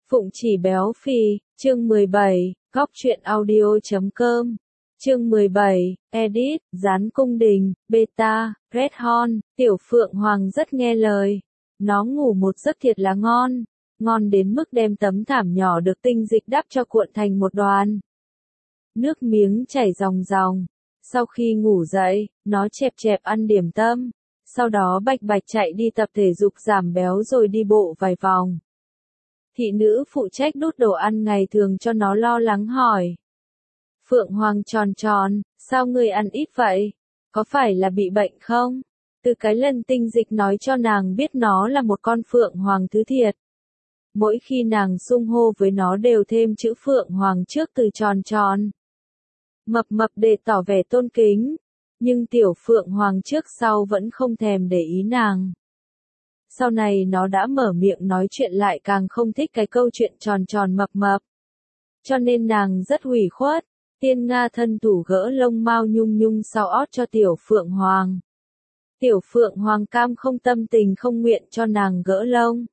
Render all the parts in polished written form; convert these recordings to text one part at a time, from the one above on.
Phụng Chỉ béo phì, chương 17, góc truyện audio.com. Chương 17, edit, Gián cung đình, beta, Red Horn, Tiểu Phượng Hoàng rất nghe lời. Nó ngủ một giấc thiệt là ngon, ngon đến mức đem tấm thảm nhỏ được tinh dịch đắp cho cuộn thành một đoàn. Nước miếng chảy ròng ròng. Sau khi ngủ dậy, nó chẹp chẹp ăn điểm tâm, sau đó bạch bạch chạy đi tập thể dục giảm béo rồi đi bộ vài vòng. Thị nữ phụ trách đút đồ ăn ngày thường cho nó lo lắng hỏi. Phượng Hoàng tròn tròn, sao ngươi ăn ít vậy? Có phải là bị bệnh không? Từ cái lần tinh dịch nói cho nàng biết nó là một con Phượng Hoàng thứ thiệt. Mỗi khi nàng xung hô với nó đều thêm chữ Phượng Hoàng trước từ tròn tròn. Mập mập để tỏ vẻ tôn kính. Nhưng tiểu Phượng Hoàng trước sau vẫn không thèm để ý nàng. Sau này nó đã mở miệng nói chuyện lại càng không thích cái câu chuyện tròn tròn mập mập. Cho nên nàng rất hủy khuất. Tiên Nga thân thủ gỡ lông mao nhung nhung sau ót cho tiểu Phượng Hoàng. Tiểu Phượng Hoàng cam không tâm tình không nguyện cho nàng gỡ lông.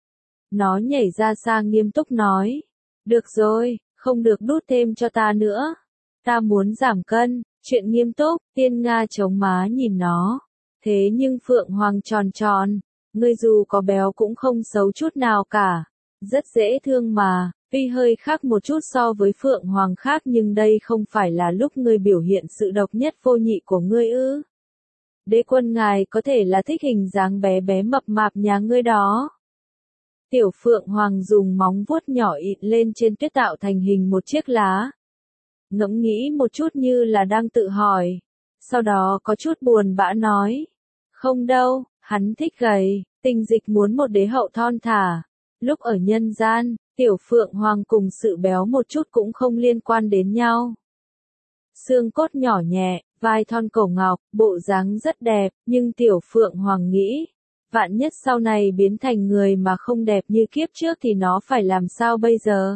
Nó nhảy ra xa nghiêm túc nói. Được rồi, không được đút thêm cho ta nữa. Ta muốn giảm cân, chuyện nghiêm túc, Tiên Nga chống má nhìn nó. Thế nhưng Phượng Hoàng tròn tròn, ngươi dù có béo cũng không xấu chút nào cả. Rất dễ thương mà, tuy hơi khác một chút so với Phượng Hoàng khác nhưng đây không phải là lúc ngươi biểu hiện sự độc nhất vô nhị của ngươi ư. Đế quân ngài có thể là thích hình dáng bé bé mập mạp nhà ngươi đó. Tiểu Phượng Hoàng dùng móng vuốt nhỏ ịn lên trên tuyết tạo thành hình một chiếc lá. Ngẫm nghĩ một chút như là đang tự hỏi. Sau đó có chút buồn bã nói. Không đâu, hắn thích gầy, tinh dịch muốn một đế hậu thon thả. Lúc ở nhân gian, tiểu Phượng Hoàng cùng sự béo một chút cũng không liên quan đến nhau. Xương cốt nhỏ nhẹ, vai thon cổ ngọc, bộ dáng rất đẹp, nhưng tiểu Phượng Hoàng nghĩ. Vạn nhất sau này biến thành người mà không đẹp như kiếp trước thì nó phải làm sao bây giờ?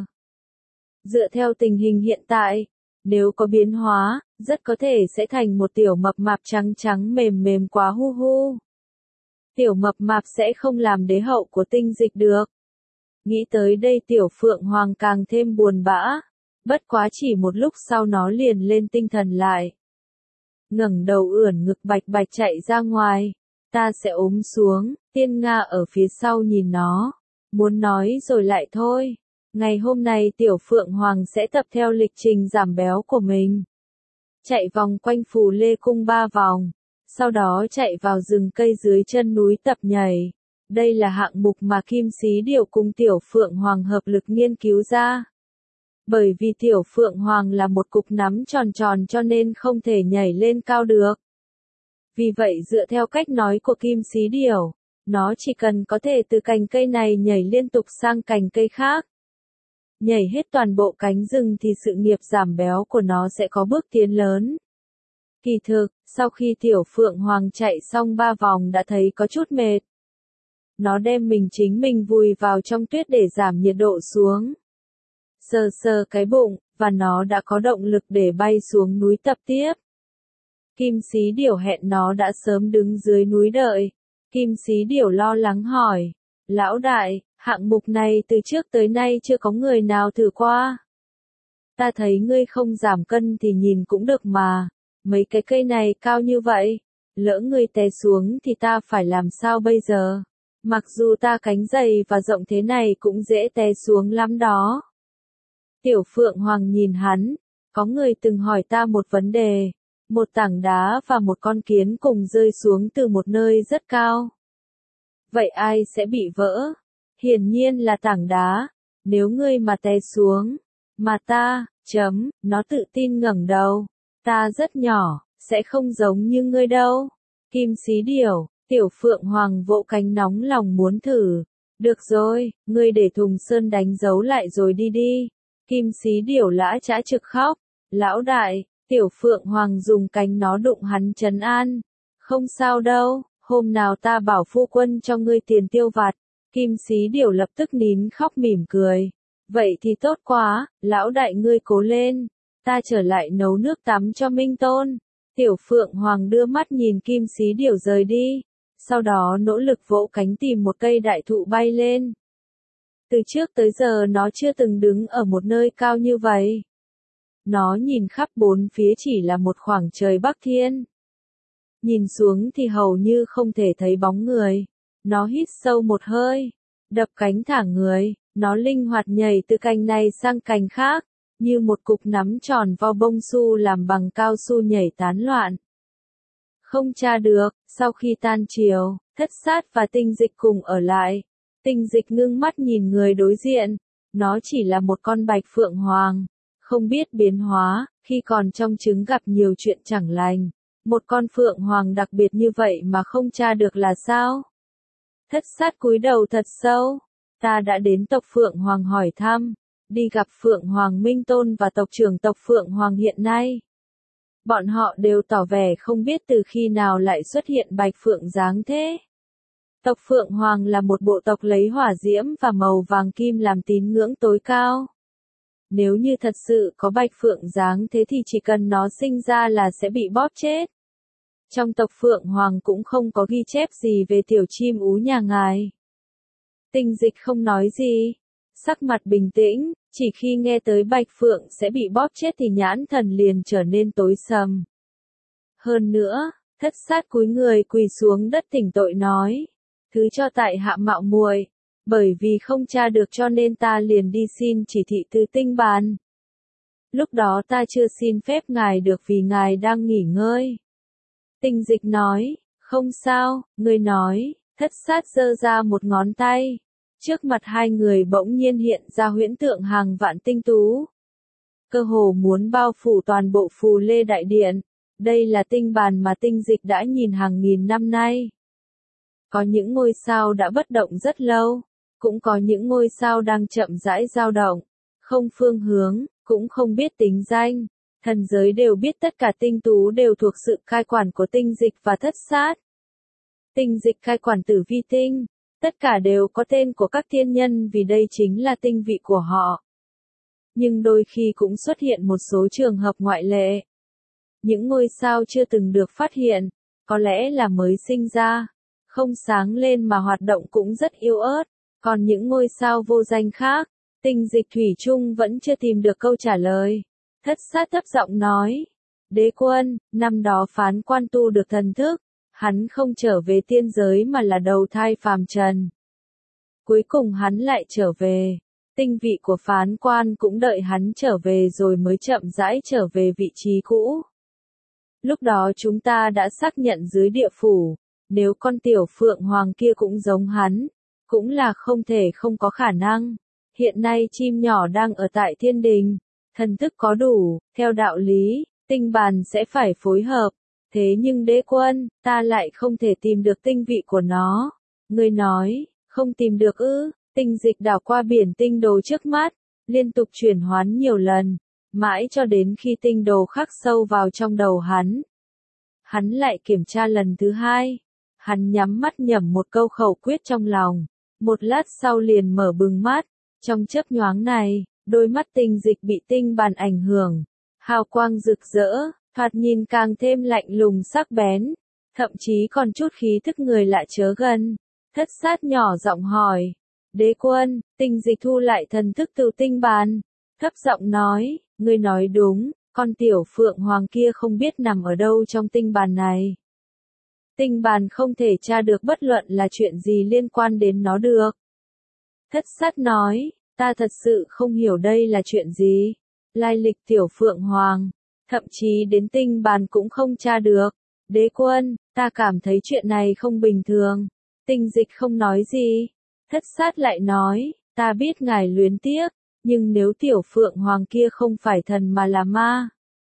Dựa theo tình hình hiện tại, nếu có biến hóa, rất có thể sẽ thành một tiểu mập mạp trắng trắng mềm mềm quá hu hu. Tiểu mập mạp sẽ không làm đế hậu của tinh dịch được. Nghĩ tới đây tiểu Phượng Hoàng càng thêm buồn bã. Bất quá chỉ một lúc sau nó liền lên tinh thần lại. Ngẩng đầu ưỡn ngực bạch bạch chạy ra ngoài. Ta sẽ ốm xuống, Tiên Nga ở phía sau nhìn nó. Muốn nói rồi lại thôi. Ngày hôm nay tiểu Phượng Hoàng sẽ tập theo lịch trình giảm béo của mình. Chạy vòng quanh Phù Lê Cung 3 vòng. Sau đó chạy vào rừng cây dưới chân núi tập nhảy. Đây là hạng mục mà Kim Xí Điểu cùng tiểu Phượng Hoàng hợp lực nghiên cứu ra. Bởi vì tiểu Phượng Hoàng là một cục nắm tròn tròn cho nên không thể nhảy lên cao được. Vì vậy dựa theo cách nói của Kim Xí Điểu, nó chỉ cần có thể từ cành cây này nhảy liên tục sang cành cây khác. Nhảy hết toàn bộ cánh rừng thì sự nghiệp giảm béo của nó sẽ có bước tiến lớn. Kỳ thực, sau khi tiểu Phượng Hoàng chạy xong 3 vòng đã thấy có chút mệt. Nó đem chính mình vùi vào trong tuyết để giảm nhiệt độ xuống. Sờ sờ cái bụng, và nó đã có động lực để bay xuống núi tập tiếp. Kim Xí Điểu hẹn nó đã sớm đứng dưới núi đợi. Kim Xí Điểu lo lắng hỏi. Lão đại, hạng mục này từ trước tới nay chưa có người nào thử qua. Ta thấy ngươi không giảm cân thì nhìn cũng được mà. Mấy cái cây này cao như vậy. Lỡ ngươi té xuống thì ta phải làm sao bây giờ? Mặc dù ta cánh dày và rộng thế này cũng dễ té xuống lắm đó. Tiểu Phượng Hoàng nhìn hắn. Có người từng hỏi ta một vấn đề. Một tảng đá và một con kiến cùng rơi xuống từ một nơi rất cao. Vậy ai sẽ bị vỡ? Hiển nhiên là tảng đá. Nếu ngươi mà té xuống. Mà ta, nó tự tin ngẩng đầu. Ta rất nhỏ, sẽ không giống như ngươi đâu. Kim Xí Điểu, tiểu Phượng Hoàng vỗ cánh nóng lòng muốn thử. Được rồi, ngươi để thùng sơn đánh dấu lại rồi đi đi. Kim Xí Điểu lã chã trực khóc. Lão đại, tiểu Phượng Hoàng dùng cánh nó đụng hắn trấn an. Không sao đâu, hôm nào ta bảo phu quân cho ngươi tiền tiêu vặt. Kim Xí Điểu lập tức nín khóc mỉm cười. Vậy thì tốt quá, lão đại ngươi cố lên. Ta trở lại nấu nước tắm cho Minh Tôn. Tiểu Phượng Hoàng đưa mắt nhìn Kim Xí Điểu rời đi. Sau đó nỗ lực vỗ cánh tìm một cây đại thụ bay lên. Từ trước tới giờ nó chưa từng đứng ở một nơi cao như vậy. Nó nhìn khắp bốn phía chỉ là một khoảng trời Bắc Thiên. Nhìn xuống thì hầu như không thể thấy bóng người. Nó hít sâu một hơi, đập cánh thả người, nó linh hoạt nhảy từ cành này sang cành khác, như một cục nắm tròn vo bông su làm bằng cao su nhảy tán loạn. Không tra được, sau khi tan chiều, Thất Sát và Tinh Dịch cùng ở lại. Tinh Dịch ngưng mắt nhìn người đối diện, nó chỉ là một con bạch phượng hoàng, không biết biến hóa, khi còn trong trứng gặp nhiều chuyện chẳng lành. Một con phượng hoàng đặc biệt như vậy mà không tra được là sao? Thất Sát cúi đầu thật sâu, ta đã đến tộc Phượng Hoàng hỏi thăm, đi gặp Phượng Hoàng Minh Tôn và tộc trưởng tộc Phượng Hoàng hiện nay. Bọn họ đều tỏ vẻ không biết từ khi nào lại xuất hiện bạch phượng dáng thế. Tộc Phượng Hoàng là một bộ tộc lấy hỏa diễm và màu vàng kim làm tín ngưỡng tối cao. Nếu như thật sự có bạch phượng dáng thế thì chỉ cần nó sinh ra là sẽ bị bóp chết. Trong tộc Phượng Hoàng cũng không có ghi chép gì về tiểu chim ú nhà ngài. Tinh Dịch không nói gì, sắc mặt bình tĩnh, chỉ khi nghe tới bạch phượng sẽ bị bóp chết thì nhãn thần liền trở nên tối sầm. Hơn nữa, Thất Sát cúi người quỳ xuống đất thỉnh tội nói, thứ cho tại hạ mạo muội, bởi vì không tra được cho nên ta liền đi xin chỉ thị từ Tinh Bàn. Lúc đó ta chưa xin phép ngài được vì ngài đang nghỉ ngơi. Tinh Dịch nói, không sao, ngươi nói. Thất Sát giơ ra một ngón tay. Trước mặt hai người bỗng nhiên hiện ra huyễn tượng hàng vạn tinh tú. Cơ hồ muốn bao phủ toàn bộ Phù Lê Đại Điện. Đây là tinh bàn mà Tinh Dịch đã nhìn hàng nghìn năm nay. Có những ngôi sao đã bất động rất lâu, cũng có những ngôi sao đang chậm rãi dao động, không phương hướng, cũng không biết tính danh. Thần giới đều biết tất cả tinh tú đều thuộc sự cai quản của Tinh Dịch và Thất Sát. Tinh Dịch cai quản Tử Vi tinh, tất cả đều có tên của các thiên nhân vì đây chính là tinh vị của họ. Nhưng đôi khi cũng xuất hiện một số trường hợp ngoại lệ. Những ngôi sao chưa từng được phát hiện, có lẽ là mới sinh ra, không sáng lên mà hoạt động cũng rất yếu ớt, còn những ngôi sao vô danh khác, Tinh Dịch thủy chung vẫn chưa tìm được câu trả lời. Thất Sát thấp giọng nói, đế quân, năm đó Phán Quan tu được thần thức, hắn không trở về tiên giới mà là đầu thai phàm trần. Cuối cùng hắn lại trở về, tinh vị của Phán Quan cũng đợi hắn trở về rồi mới chậm rãi trở về vị trí cũ. Lúc đó chúng ta đã xác nhận dưới địa phủ, nếu con tiểu phượng hoàng kia cũng giống hắn, cũng là không thể không có khả năng. Hiện nay chim nhỏ đang ở tại thiên đình, thần thức có đủ, theo đạo lý, tinh bàn sẽ phải phối hợp. Thế nhưng đế quân, ta lại không thể tìm được tinh vị của nó. Ngươi nói, không tìm được ư? Tinh Dịch đảo qua biển tinh đồ trước mắt, liên tục chuyển hoán nhiều lần, mãi cho đến khi tinh đồ khắc sâu vào trong đầu hắn. Hắn lại kiểm tra lần thứ hai. Hắn nhắm mắt nhẩm một câu khẩu quyết trong lòng. Một lát sau liền mở bừng mắt. Trong chớp nhoáng này, đôi mắt Tinh Dịch bị tinh bàn ảnh hưởng. Hào quang rực rỡ, thoạt nhìn càng thêm lạnh lùng sắc bén. Thậm chí còn chút khí thức người lạ chớ gần. Thất Sát nhỏ giọng hỏi. Đế quân, Tinh Dịch thu lại thần thức từ tinh bàn. Thấp giọng nói, ngươi nói đúng, con tiểu phượng hoàng kia không biết nằm ở đâu trong tinh bàn này. Tinh bàn không thể tra được bất luận là chuyện gì liên quan đến nó được. Thất Sát nói, ta thật sự không hiểu đây là chuyện gì. Lai lịch tiểu phượng hoàng, thậm chí đến tinh bàn cũng không tra được. Đế quân, ta cảm thấy chuyện này không bình thường. Tinh Dịch không nói gì. Thất Sát lại nói, ta biết ngài luyến tiếc, nhưng nếu tiểu phượng hoàng kia không phải thần mà là ma,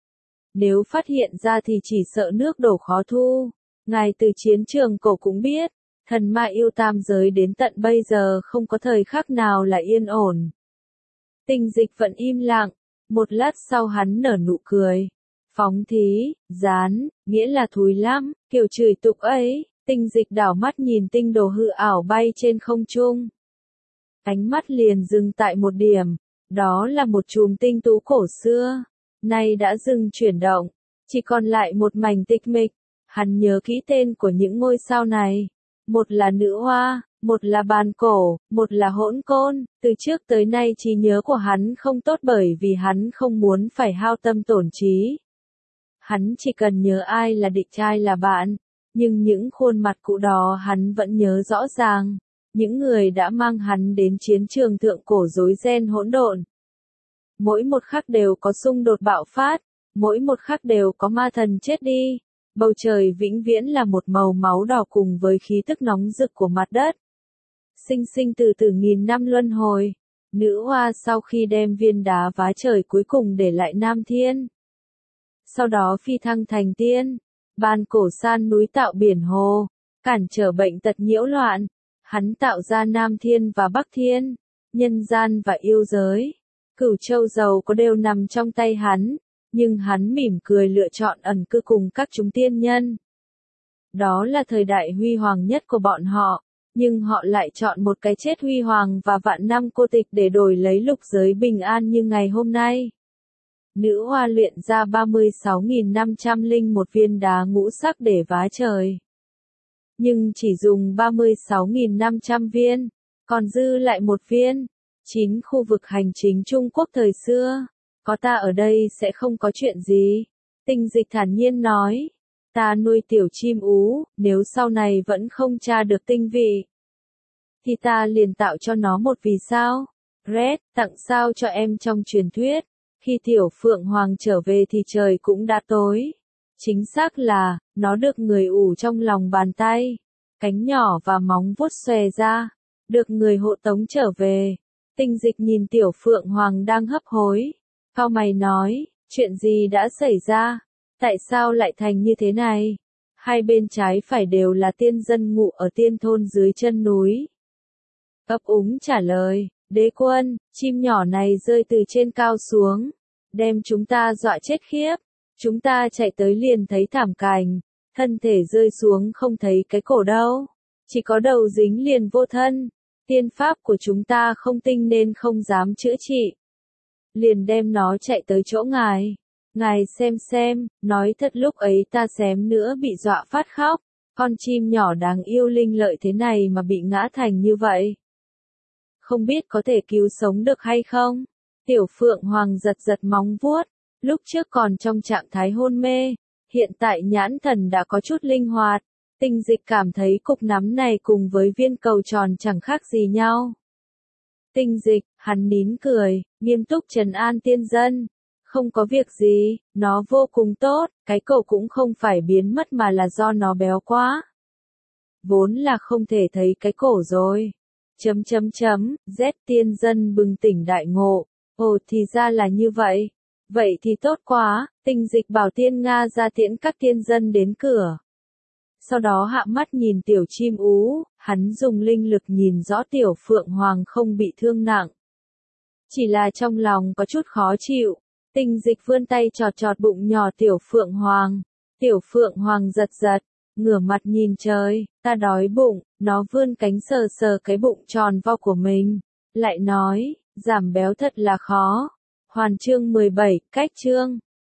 nếu phát hiện ra thì chỉ sợ nước đổ khó thu. Ngài từ chiến trường cổ cũng biết, thần ma yêu tam giới đến tận bây giờ không có thời khắc nào là yên ổn. Tinh Dịch vẫn im lặng, một lát sau hắn nở nụ cười. Phóng thí, gián, nghĩa là thúi lắm, kiểu chửi tục ấy. Tinh Dịch đảo mắt nhìn tinh đồ hư ảo bay trên không trung. Ánh mắt liền dừng tại một điểm, đó là một chùm tinh tú cổ xưa, nay đã dừng chuyển động, chỉ còn lại một mảnh tịch mịch. Hắn nhớ kỹ tên của những ngôi sao này, một là nữ hoa, một là bàn cổ, một là hỗn côn, từ trước tới nay trí nhớ của hắn không tốt bởi vì hắn không muốn phải hao tâm tổn trí. Hắn chỉ cần nhớ ai là địch ai là bạn, nhưng những khuôn mặt cũ đó hắn vẫn nhớ rõ ràng, những người đã mang hắn đến chiến trường thượng cổ rối ren hỗn độn. Mỗi một khắc đều có xung đột bạo phát, mỗi một khắc đều có ma thần chết đi, bầu trời vĩnh viễn là một màu máu đỏ cùng với khí tức nóng rực của mặt đất. Sinh sinh từ từ nghìn năm luân hồi, nữ hoa sau khi đem viên đá vá trời cuối cùng để lại Nam Thiên. Sau đó phi thăng thành tiên, bàn cổ san núi tạo biển hồ, cản trở bệnh tật nhiễu loạn, hắn tạo ra Nam Thiên và Bắc Thiên, nhân gian và yêu giới. Cửu châu giàu có đều nằm trong tay hắn, nhưng hắn mỉm cười lựa chọn ẩn cư cùng các chúng tiên nhân. Đó là thời đại huy hoàng nhất của bọn họ, nhưng họ lại chọn một cái chết huy hoàng và vạn năm cô tịch để đổi lấy lục giới bình an như ngày hôm nay. Nữ hoa luyện ra 36.501 viên đá ngũ sắc để vá trời. Nhưng chỉ dùng 36.500 viên, còn dư lại một viên. 9 khu vực hành chính Trung Quốc thời xưa. Có ta ở đây sẽ không có chuyện gì. Tinh Dịch thản nhiên nói. Ta nuôi tiểu chim ú, nếu sau này vẫn không tra được tinh vị, thì ta liền tạo cho nó một vì sao. Red, tặng sao cho em trong truyền thuyết. Khi tiểu Phượng Hoàng trở về thì trời cũng đã tối. Chính xác là, nó được người ủ trong lòng bàn tay. Cánh nhỏ và móng vuốt xòe ra. Được người hộ tống trở về. Tinh Dịch nhìn tiểu Phượng Hoàng đang hấp hối. Cau mày nói, chuyện gì đã xảy ra? Tại sao lại thành như thế này? Hai bên trái phải đều là tiên dân ngụ ở tiên thôn dưới chân núi. Ấp úng trả lời, đế quân, chim nhỏ này rơi từ trên cao xuống, đem chúng ta dọa chết khiếp. Chúng ta chạy tới liền thấy thảm cảnh, thân thể rơi xuống không thấy cái cổ đâu, chỉ có đầu dính liền vô thân. Tiên pháp của chúng ta không tinh nên không dám chữa trị. Liền đem nó chạy tới chỗ ngài. Ngài xem, nói thật lúc ấy ta xém nữa bị dọa phát khóc. Con chim nhỏ đáng yêu linh lợi thế này mà bị ngã thành như vậy. Không biết có thể cứu sống được hay không? Tiểu Phượng Hoàng giật giật móng vuốt. Lúc trước còn trong trạng thái hôn mê. Hiện tại nhãn thần đã có chút linh hoạt. Tinh Dịch cảm thấy cục nắm này cùng với viên cầu tròn chẳng khác gì nhau. Tinh Dịch, hắn nín cười, nghiêm túc trấn an tiên dân. Không có việc gì, nó vô cùng tốt, cái cầu cũng không phải biến mất mà là do nó béo quá. Vốn là không thể thấy cái cổ rồi. Z tiên dân bừng tỉnh đại ngộ. Ồ thì ra là như vậy. Vậy thì tốt quá, Tinh Dịch bảo tiên Nga ra tiễn các tiên dân đến cửa. Sau đó hạ mắt nhìn tiểu chim ú, hắn dùng linh lực nhìn rõ tiểu Phượng Hoàng không bị thương nặng. Chỉ là trong lòng có chút khó chịu. Tinh Dịch vươn tay chọt chọt bụng nhỏ tiểu Phượng Hoàng. Tiểu Phượng Hoàng giật giật, ngửa mặt nhìn trời, ta đói bụng, nó vươn cánh sờ sờ cái bụng tròn vo của mình. Lại nói, giảm béo thật là khó. Hoàn chương 17, cách chương.